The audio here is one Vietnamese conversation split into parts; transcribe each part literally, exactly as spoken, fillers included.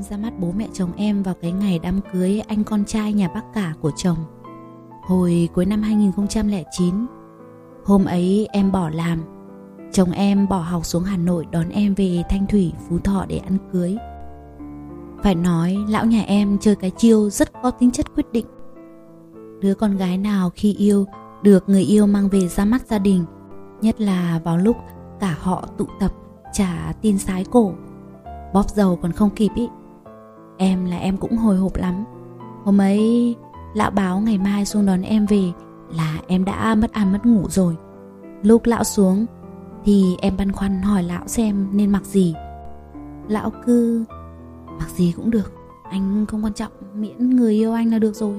ra mắt bố mẹ chồng em vào cái ngày đám cưới anh con trai nhà bác cả của chồng. Hồi cuối năm hai nghìn không trăm lẻ chín. Hôm ấy em bỏ làm, chồng em bỏ học xuống Hà Nội đón em về Thanh Thủy, Phú Thọ để ăn cưới. Phải nói lão nhà em chơi cái chiêu rất có tính chất quyết định. Đứa con gái nào khi yêu được người yêu mang về ra mắt gia đình, nhất là vào lúc cả họ tụ tập trả tin sái cổ, bóp dầu còn không kịp ý. Em là em cũng hồi hộp lắm. Hôm ấy lão báo ngày mai xuống đón em về là em đã mất ăn mất ngủ rồi. Lúc lão xuống thì em băn khoăn hỏi lão xem nên mặc gì. Lão cứ mặc gì cũng được, anh không quan trọng, miễn người yêu anh là được rồi.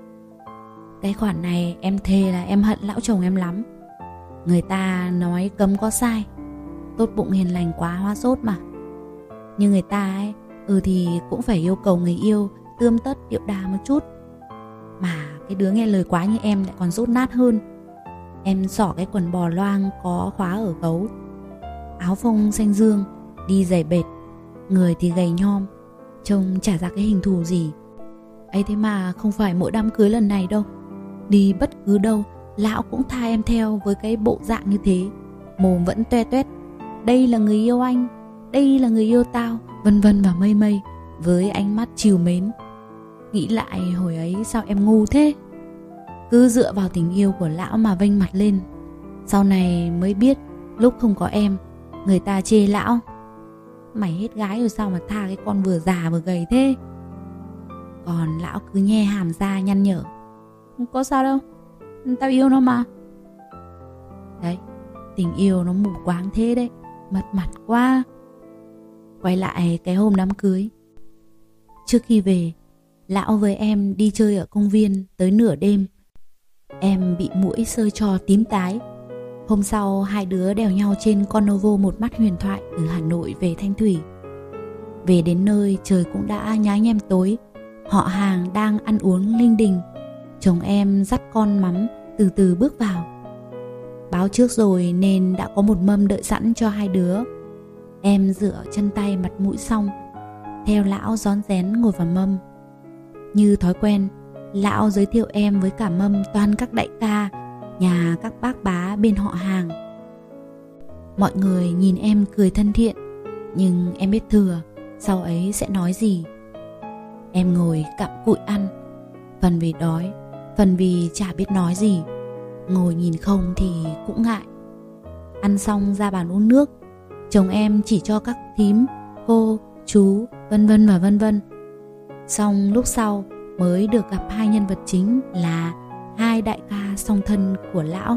Cái khoản này em thề là em hận lão chồng em lắm. Người ta nói cấm có sai, tốt bụng hiền lành quá hoa sốt mà. Nhưng người ta ấy, ừ thì cũng phải yêu cầu người yêu tươm tất điệu đà một chút. Mà cái đứa nghe lời quá như em lại còn dốt nát hơn. Em xỏ cái quần bò loang có khóa ở gấu, áo phông xanh dương, đi giày bệt, người thì gầy nhom, trông chả ra cái hình thù gì. Ấy thế mà không phải mỗi đám cưới lần này đâu, đi bất cứ đâu lão cũng tha em theo với cái bộ dạng như thế. Mồm vẫn toe toét, đây là người yêu anh, đây là người yêu tao, vân vân và mây mây, với ánh mắt trìu mến. Nghĩ lại hồi ấy sao em ngu thế, cứ dựa vào tình yêu của lão mà vênh mặt lên. Sau này mới biết lúc không có em, người ta chê lão: mày hết gái rồi sao mà tha cái con vừa già vừa gầy thế. Còn lão cứ nhe hàm ra nhăn nhở: không có sao đâu, tao yêu nó mà. Đấy, tình yêu nó mù quáng thế đấy, mất mặt quá. Quay lại cái hôm đám cưới. Trước khi về, lão với em đi chơi ở công viên tới nửa đêm. Em bị muỗi sơi cho tím tái. Hôm sau hai đứa đèo nhau trên con Novo một mắt huyền thoại từ Hà Nội về Thanh Thủy. Về đến nơi trời cũng đã nhá nhem tối. Họ hàng đang ăn uống linh đình. Chồng em dắt con mắm từ từ bước vào. Báo trước rồi nên đã có một mâm đợi sẵn cho hai đứa. Em rửa chân tay mặt mũi xong, theo lão rón rén ngồi vào mâm. Như thói quen, lão giới thiệu em với cả mâm toàn các đại ca, nhà các bác bá bên họ hàng. Mọi người nhìn em cười thân thiện, nhưng em biết thừa sau ấy sẽ nói gì. Em ngồi cặm cụi ăn, phần vì đói, phần vì chả biết nói gì. Ngồi nhìn không thì cũng ngại. Ăn xong ra bàn uống nước, chồng em chỉ cho các thím, cô, chú, vân vân và vân vân. Xong lúc sau mới được gặp hai nhân vật chính là hai đại ca song thân của lão.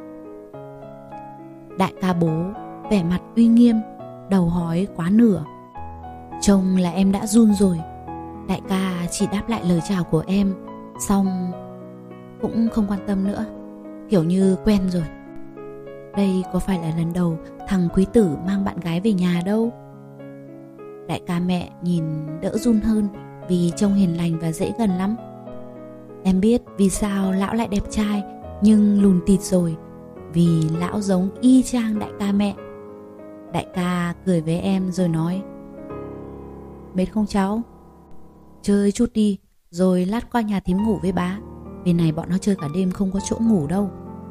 Đại ca bố vẻ mặt uy nghiêm, đầu hói quá nửa. Trông là em đã run rồi. Đại ca chỉ đáp lại lời chào của em, xong cũng không quan tâm nữa, kiểu như quen rồi. Đây có phải là lần đầu thằng quý tử mang bạn gái về nhà đâu. Đại ca mẹ nhìn đỡ run hơn vì trông hiền lành và dễ gần lắm. Em biết vì sao lão lại đẹp trai nhưng lùn tịt rồi, vì lão giống y chang đại ca mẹ. Đại ca cười với em rồi nói: mệt không cháu? Chơi chút đi, rồi lát qua nhà thím ngủ với bá. Bên này bọn nó chơi cả đêm không có chỗ ngủ đâu.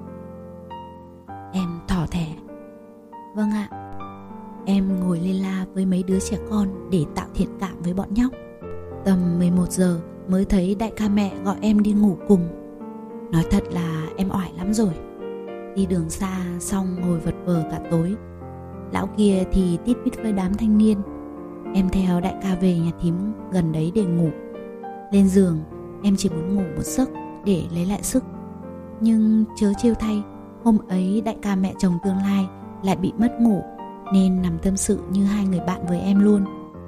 Em thỏ thẻ: vâng ạ. Em ngồi lê la với mấy đứa trẻ con để tạo thiện cảm với bọn nhóc. Tầm mười một giờ mới thấy đại ca mẹ gọi em đi ngủ cùng. Nói thật là em oải lắm rồi. Đi đường xa xong ngồi vật vờ cả tối. Lão kia thì tít bít với đám thanh niên. Em theo đại ca về nhà thím gần đấy để ngủ. Lên giường em chỉ muốn ngủ một giấc để lấy lại sức. Nhưng chớ trêu thay, hôm ấy đại ca mẹ chồng tương lai lại bị mất ngủ, nên nằm tâm sự như hai người bạn với em luôn.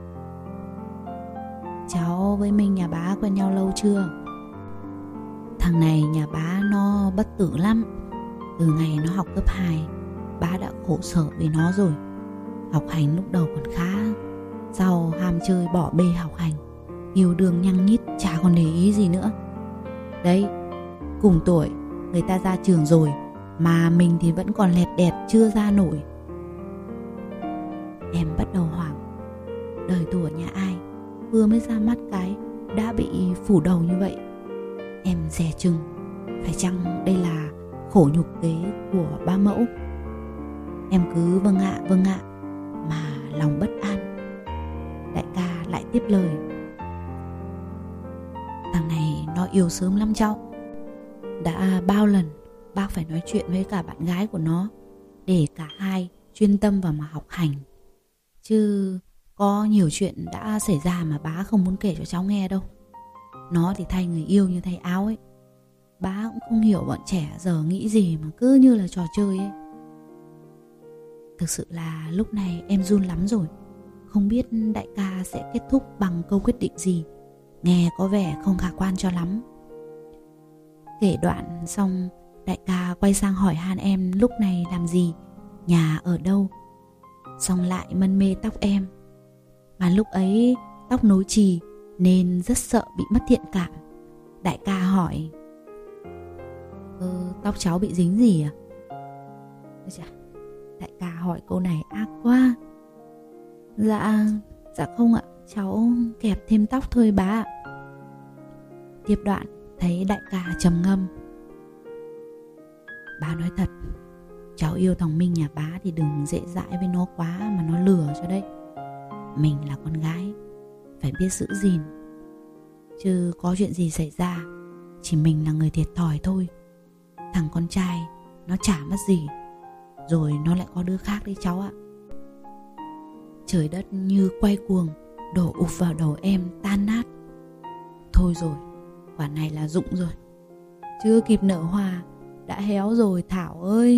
Cháu với Minh nhà bá quen nhau lâu chưa? Thằng này nhà bá nó bất tử lắm. Từ ngày nó học cấp hai, bá đã khổ sở vì nó rồi. Học hành lúc đầu còn khá, sau ham chơi bỏ bê học hành, yêu đương nhăng nhít chả còn để ý gì nữa. Đấy, cùng tuổi người ta ra trường rồi mà mình thì vẫn còn lẹt đẹt chưa ra nổi. Em bắt đầu hoảng. Đời tuổi nhà ai vừa mới ra mắt cái đã bị phủ đầu như vậy. Em dè chừng, phải chăng đây là khổ nhục kế của ba mẫu? Em cứ vâng ạ vâng ạ mà lòng bất an. Đại ca lại tiếp lời: Thằng này nó yêu sớm lắm cháu. Đã bao lần bác phải nói chuyện với cả bạn gái của nó để cả hai chuyên tâm vào mà học hành. Chứ có nhiều chuyện đã xảy ra mà bá không muốn kể cho cháu nghe đâu. Nó thì thay người yêu như thay áo ấy. Bá cũng không hiểu bọn trẻ giờ nghĩ gì mà cứ như là trò chơi ấy. Thực sự là lúc này em run lắm rồi. Không biết đại ca sẽ kết thúc bằng câu quyết định gì. Nghe có vẻ không khả quan cho lắm. Kể đoạn xong, đại ca quay sang hỏi han em lúc này làm gì, nhà ở đâu. Xong lại mân mê tóc em. Mà lúc ấy tóc nối chì nên rất sợ bị mất thiện cảm. Đại ca hỏi: Ờ, tóc cháu bị dính gì à? Đại ca hỏi câu này ác quá. Dạ, dạ không ạ, cháu kẹp thêm tóc thôi bá ạ. Tiếp đoạn thấy đại ca trầm ngâm: Bá nói thật, cháu yêu thằng Minh nhà bá thì đừng dễ dãi với nó quá mà nó lừa cho đấy. Mình là con gái, phải biết giữ gìn. Chứ có chuyện gì xảy ra chỉ mình là người thiệt thòi thôi. Thằng con trai nó chả mất gì, rồi nó lại có đứa khác đấy cháu ạ. Trời đất như quay cuồng đổ ụp vào đầu em tan nát. Thôi rồi, quả này là rụng rồi. Chưa kịp nở hoa đã héo rồi Thảo ơi.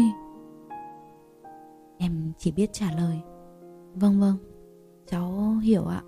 Em chỉ biết trả lời: Vâng vâng, cháu hiểu ạ.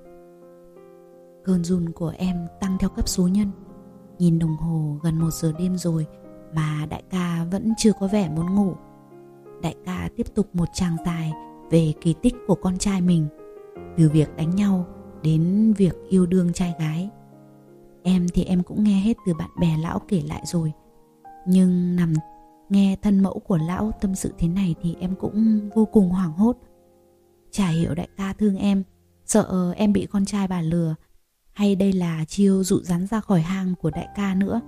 Cơn run của em tăng theo cấp số nhân. Nhìn đồng hồ gần một giờ đêm rồi mà đại ca vẫn chưa có vẻ muốn ngủ. Đại ca tiếp tục một tràng dài về kỳ tích của con trai mình, từ việc đánh nhau đến việc yêu đương trai gái. Em thì em cũng nghe hết từ bạn bè lão kể lại rồi, nhưng nằm nghe thân mẫu của lão tâm sự thế này thì em cũng vô cùng hoảng hốt. Chả hiểu đại ca thương em, sợ em bị con trai bà lừa, hay đây là chiêu dụ rắn ra khỏi hang của đại ca nữa.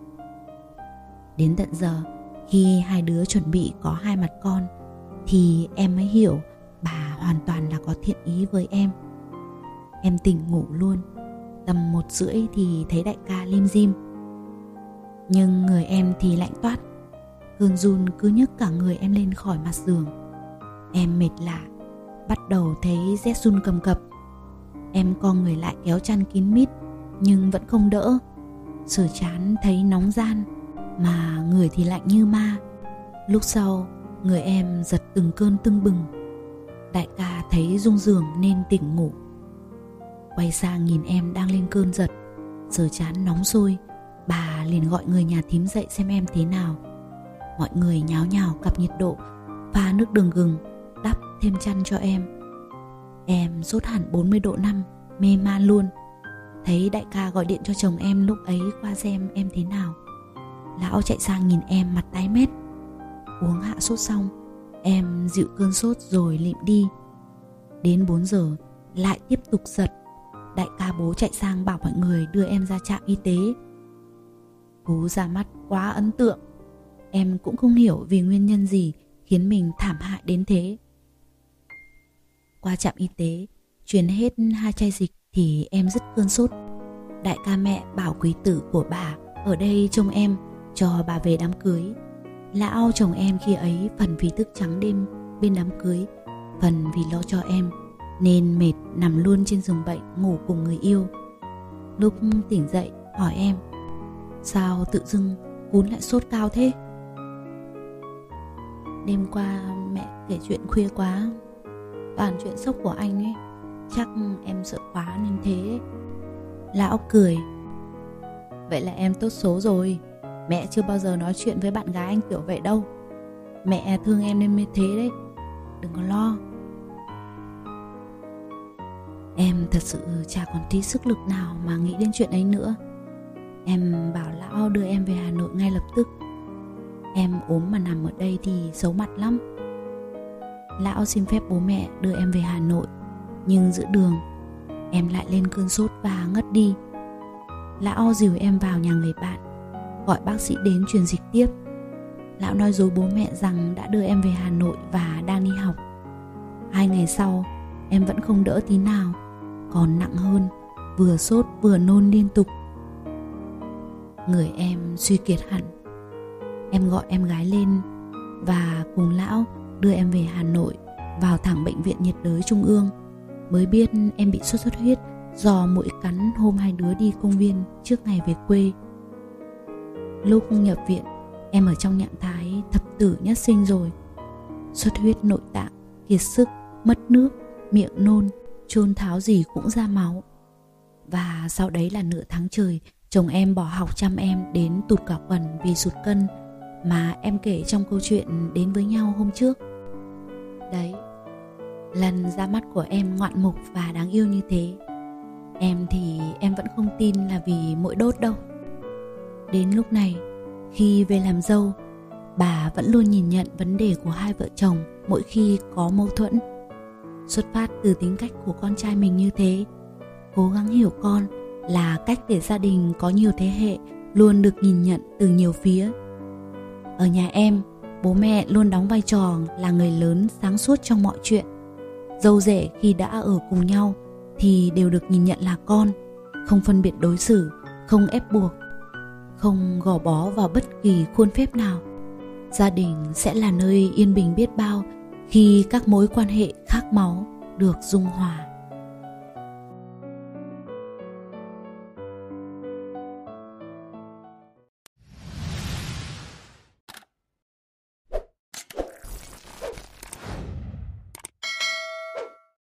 Đến tận giờ, khi hai đứa chuẩn bị có hai mặt con, thì em mới hiểu bà hoàn toàn là có thiện ý với em. Em tỉnh ngủ luôn. Tầm một rưỡi thì thấy đại ca lim dim, nhưng người em thì lạnh toát. Cơn run cứ nhấc cả người em lên khỏi mặt giường. Em mệt lả, bắt đầu thấy rét run cầm cập. Em co người lại kéo chăn kín mít, nhưng vẫn không đỡ. Sờ trán thấy nóng gian, mà người thì lạnh như ma. Lúc sau, người em giật từng cơn tưng bừng. Đại ca thấy rung giường nên tỉnh ngủ. Quay sang nhìn em đang lên cơn giật, sờ trán nóng sôi, bà liền gọi người nhà thím dậy xem em thế nào. Mọi người nháo nhào cặp nhiệt độ, pha nước đường gừng, đắp thêm chăn cho em. Em sốt hẳn bốn mươi độ năm, mê man luôn. Thấy đại ca gọi điện cho chồng em lúc ấy qua xem em thế nào. Lão chạy sang nhìn em mặt tái mét. Uống hạ sốt xong, em dịu cơn sốt rồi lịm đi. Đến bốn giờ lại tiếp tục giật. Đại ca bố chạy sang bảo mọi người đưa em ra trạm y tế. Cú ra mắt quá ấn tượng. Em cũng không hiểu vì nguyên nhân gì khiến mình thảm hại đến thế. Qua trạm y tế, truyền hết hai chai dịch thì em dứt cơn sốt. Đại ca mẹ bảo quý tử của bà ở đây trông em, cho bà về đám cưới. Lão chồng em khi ấy phần vì thức trắng đêm bên đám cưới, phần vì lo cho em, nên mệt nằm luôn trên giường bệnh ngủ cùng người yêu. Lúc tỉnh dậy hỏi em: Sao tự dưng cún lại sốt cao thế? Đêm qua mẹ kể chuyện khuya quá, toàn chuyện sốc của anh ấy, chắc em sợ quá nên thế. Lão cười: Vậy là em tốt số rồi. Mẹ chưa bao giờ nói chuyện với bạn gái anh kiểu vậy đâu. Mẹ thương em nên mới thế đấy, đừng có lo. Em thật sự chả còn tí sức lực nào mà nghĩ đến chuyện ấy nữa. Em bảo lão đưa em về Hà Nội ngay lập tức. Em ốm mà nằm ở đây thì xấu mặt lắm. Lão xin phép bố mẹ đưa em về Hà Nội, nhưng giữa đường em lại lên cơn sốt và ngất đi. Lão dìu em vào nhà người bạn, gọi bác sĩ đến truyền dịch tiếp. Lão nói dối bố mẹ rằng đã đưa em về Hà Nội và đang đi học. Hai ngày sau, em vẫn không đỡ tí nào, còn nặng hơn, vừa sốt vừa nôn liên tục. Người em suy kiệt hẳn. Em gọi em gái lên và cùng lão đưa em về Hà Nội, vào thẳng bệnh viện nhiệt đới Trung ương. Mới biết em bị sốt xuất huyết do muỗi cắn hôm hai đứa đi công viên trước ngày về quê. Lúc nhập viện, em ở trong trạng thái thập tử nhất sinh rồi. Xuất huyết nội tạng, kiệt sức, mất nước, miệng nôn, chôn tháo gì cũng ra máu. Và sau đấy là nửa tháng trời, chồng em bỏ học chăm em đến tụt cả quần vì sụt cân mà em kể trong câu chuyện đến với nhau hôm trước. Đấy, lần ra mắt của em ngoạn mục và đáng yêu như thế. Em thì em vẫn không tin là vì muỗi đốt đâu. Đến lúc này, khi về làm dâu, bà vẫn luôn nhìn nhận vấn đề của hai vợ chồng mỗi khi có mâu thuẫn. Xuất phát từ tính cách của con trai mình như thế, cố gắng hiểu con là cách để gia đình có nhiều thế hệ luôn được nhìn nhận từ nhiều phía. Ở nhà em, bố mẹ luôn đóng vai trò là người lớn sáng suốt trong mọi chuyện. Dâu rể khi đã ở cùng nhau thì đều được nhìn nhận là con, không phân biệt đối xử, không ép buộc, không gò bó vào bất kỳ khuôn phép nào. Gia đình sẽ là nơi yên bình biết bao khi các mối quan hệ khác máu được dung hòa.